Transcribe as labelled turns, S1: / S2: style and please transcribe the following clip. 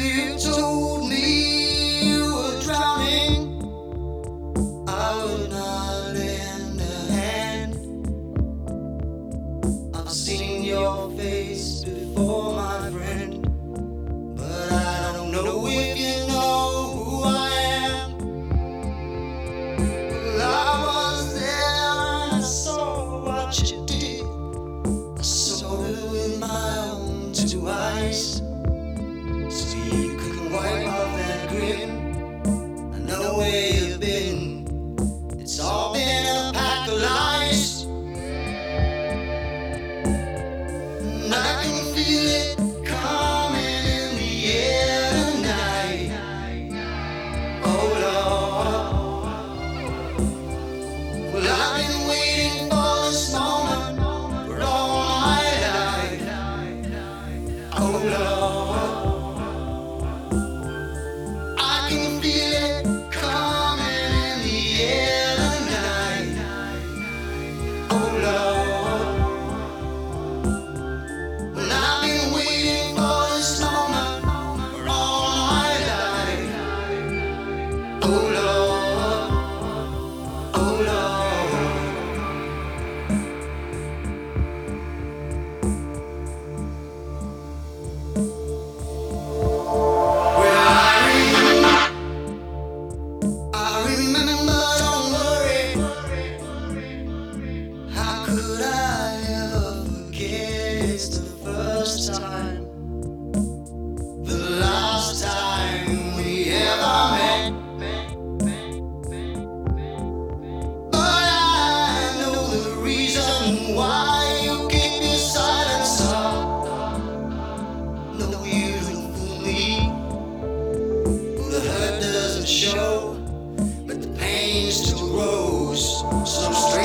S1: you told me you were drowning, I would not lend a hand. I've seen your face before, my friend, but I don't know if you know who I am. Well, I was there and I saw what you did. I saw it with my own two eyes, so you couldn't wipe off that grin. I know where you've been. It's all been a pack of lies, and I can feel it coming in the air tonight. Oh Lord, well I've been waiting for this moment for all my life. Oh Lord, I can feel it coming in the air tonight. Oh Lord, well I've been waiting for this moment for all my life. Oh Lord, oh Lord. I remember, don't worry. How could I ever forget? It's the first time, the last time we ever met. But I know the reason why you keep your silence up. No, you don't fool me. The hurt doesn't show, but the pain still grows so strange.